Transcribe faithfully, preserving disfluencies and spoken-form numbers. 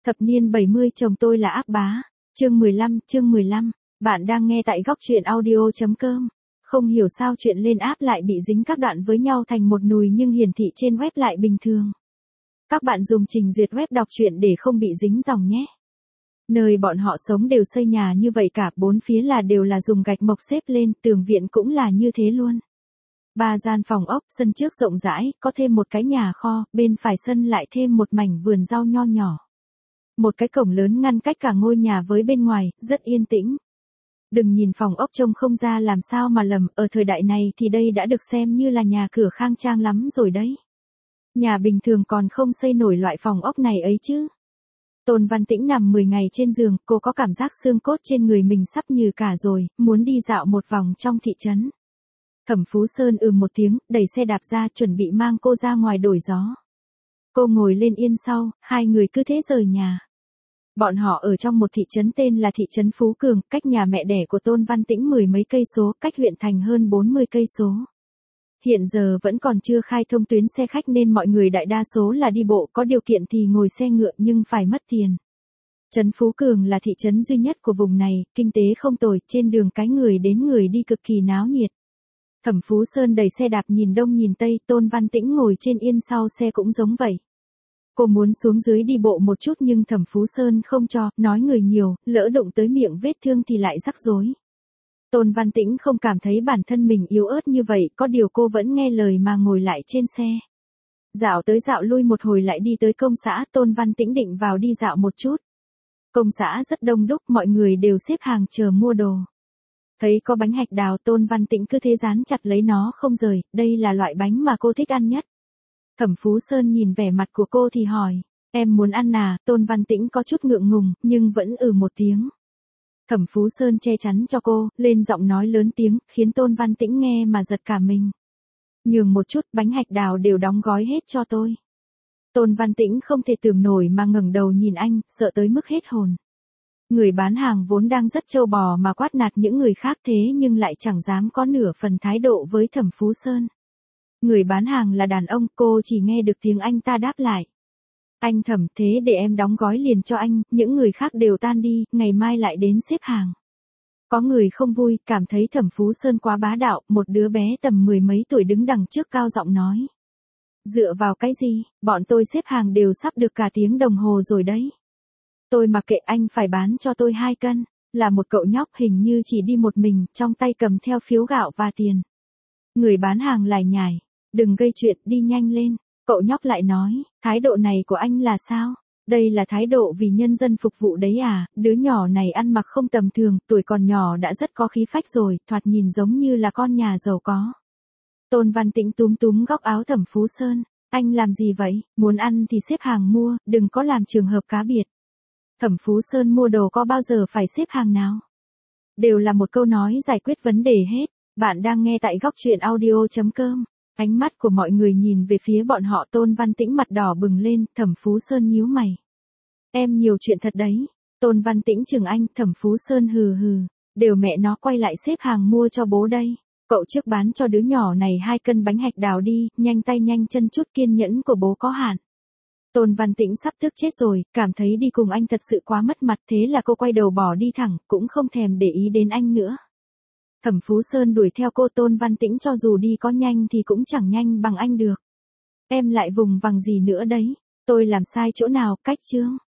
Thập niên bảy mươi chồng tôi là ác bá. Chương mười lăm, chương mười lăm. Bạn đang nghe tại góc truyện audio.com. Không hiểu sao chuyện lên app lại bị dính các đoạn với nhau thành một nùi nhưng hiển thị trên web lại bình thường. Các bạn dùng trình duyệt web đọc truyện để không bị dính dòng nhé. Nơi bọn họ sống đều xây nhà như vậy cả, bốn phía là đều là dùng gạch mộc xếp lên, tường viện cũng là như thế luôn. Ba gian phòng ốc, sân trước rộng rãi, có thêm một cái nhà kho, bên phải sân lại thêm một mảnh vườn rau nho nhỏ. Một cái cổng lớn ngăn cách cả ngôi nhà với bên ngoài, rất yên tĩnh. Đừng nhìn phòng ốc trông không ra làm sao mà lầm, ở thời đại này thì đây đã được xem như là nhà cửa khang trang lắm rồi đấy. Nhà bình thường còn không xây nổi loại phòng ốc này ấy chứ. Tôn Văn Tĩnh nằm mười ngày trên giường, cô có cảm giác xương cốt trên người mình sắp nhừ cả rồi, muốn đi dạo một vòng trong thị trấn. Thẩm Phú Sơn ừ một tiếng, đẩy xe đạp ra chuẩn bị mang cô ra ngoài đổi gió. Cô ngồi lên yên sau, hai người cứ thế rời nhà. Bọn họ ở trong một thị trấn tên là thị trấn Phú Cường, cách nhà mẹ đẻ của Tôn Văn Tĩnh mười mấy cây số, cách huyện thành hơn bốn mươi cây số. Hiện giờ vẫn còn chưa khai thông tuyến xe khách nên mọi người đại đa số là đi bộ, có điều kiện thì ngồi xe ngựa nhưng phải mất tiền. Trấn Phú Cường là thị trấn duy nhất của vùng này, kinh tế không tồi, trên đường cái người đến người đi cực kỳ náo nhiệt. Thẩm Phú Sơn đẩy xe đạp nhìn đông nhìn tây, Tôn Văn Tĩnh ngồi trên yên sau xe cũng giống vậy. Cô muốn xuống dưới đi bộ một chút nhưng Thẩm Phú Sơn không cho, nói người nhiều, lỡ đụng tới miệng vết thương thì lại rắc rối. Tôn Văn Tĩnh không cảm thấy bản thân mình yếu ớt như vậy, có điều cô vẫn nghe lời mà ngồi lại trên xe. Dạo tới dạo lui một hồi lại đi tới công xã, Tôn Văn Tĩnh định vào đi dạo một chút. Công xã rất đông đúc, mọi người đều xếp hàng chờ mua đồ. Thấy có bánh hạch đào, Tôn Văn Tĩnh cứ thế dán chặt lấy nó không rời, đây là loại bánh mà cô thích ăn nhất. Thẩm Phú Sơn nhìn vẻ mặt của cô thì hỏi, em muốn ăn à? Tôn Văn Tĩnh có chút ngượng ngùng, nhưng vẫn ừ một tiếng. Thẩm Phú Sơn che chắn cho cô, lên giọng nói lớn tiếng, khiến Tôn Văn Tĩnh nghe mà giật cả mình. Nhường một chút, bánh hạch đào đều đóng gói hết cho tôi. Tôn Văn Tĩnh không thể tưởng nổi mà ngẩng đầu nhìn anh, sợ tới mức hết hồn. Người bán hàng vốn đang rất trâu bò mà quát nạt những người khác thế nhưng lại chẳng dám có nửa phần thái độ với Thẩm Phú Sơn. Người bán hàng là đàn ông, cô chỉ nghe được tiếng anh ta đáp lại. Anh Thẩm, thế để em đóng gói liền cho anh, những người khác đều tan đi, ngày mai lại đến xếp hàng. Có người không vui, cảm thấy Thẩm Phú Sơn quá bá đạo, một đứa bé tầm mười mấy tuổi đứng đằng trước cao giọng nói. Dựa vào cái gì, bọn tôi xếp hàng đều sắp được cả tiếng đồng hồ rồi đấy. Tôi mặc kệ, anh phải bán cho tôi hai cân, là một cậu nhóc hình như chỉ đi một mình, trong tay cầm theo phiếu gạo và tiền. Người bán hàng lải nhải, đừng gây chuyện, đi nhanh lên. Cậu nhóc lại nói, thái độ này của anh là sao? Đây là thái độ vì nhân dân phục vụ đấy à? Đứa nhỏ này ăn mặc không tầm thường, tuổi còn nhỏ đã rất có khí phách rồi, thoạt nhìn giống như là con nhà giàu có. Tôn Văn Tĩnh túm túm góc áo Thẩm Phú Sơn, anh làm gì vậy? Muốn ăn thì xếp hàng mua, đừng có làm trường hợp cá biệt. Thẩm Phú Sơn mua đồ có bao giờ phải xếp hàng nào? Đều là một câu nói giải quyết vấn đề hết. Bạn đang nghe tại góc truyện audio.com. Ánh mắt của mọi người nhìn về phía bọn họ. Tôn Văn Tĩnh mặt đỏ bừng lên, Thẩm Phú Sơn nhíu mày. Em nhiều chuyện thật đấy. Tôn Văn Tĩnh chừng anh, Thẩm Phú Sơn hừ hừ. Đều mẹ nó quay lại xếp hàng mua cho bố đây. Cậu trước bán cho đứa nhỏ này hai cân bánh hạch đào đi, nhanh tay nhanh chân chút, kiên nhẫn của bố có hạn. Tôn Văn Tĩnh sắp tức chết rồi, cảm thấy đi cùng anh thật sự quá mất mặt, thế là cô quay đầu bỏ đi thẳng, cũng không thèm để ý đến anh nữa. Thẩm Phú Sơn đuổi theo cô. Tôn Văn Tĩnh cho dù đi có nhanh thì cũng chẳng nhanh bằng anh được. Em lại vùng vằng gì nữa đấy, tôi làm sai chỗ nào? Cách chương.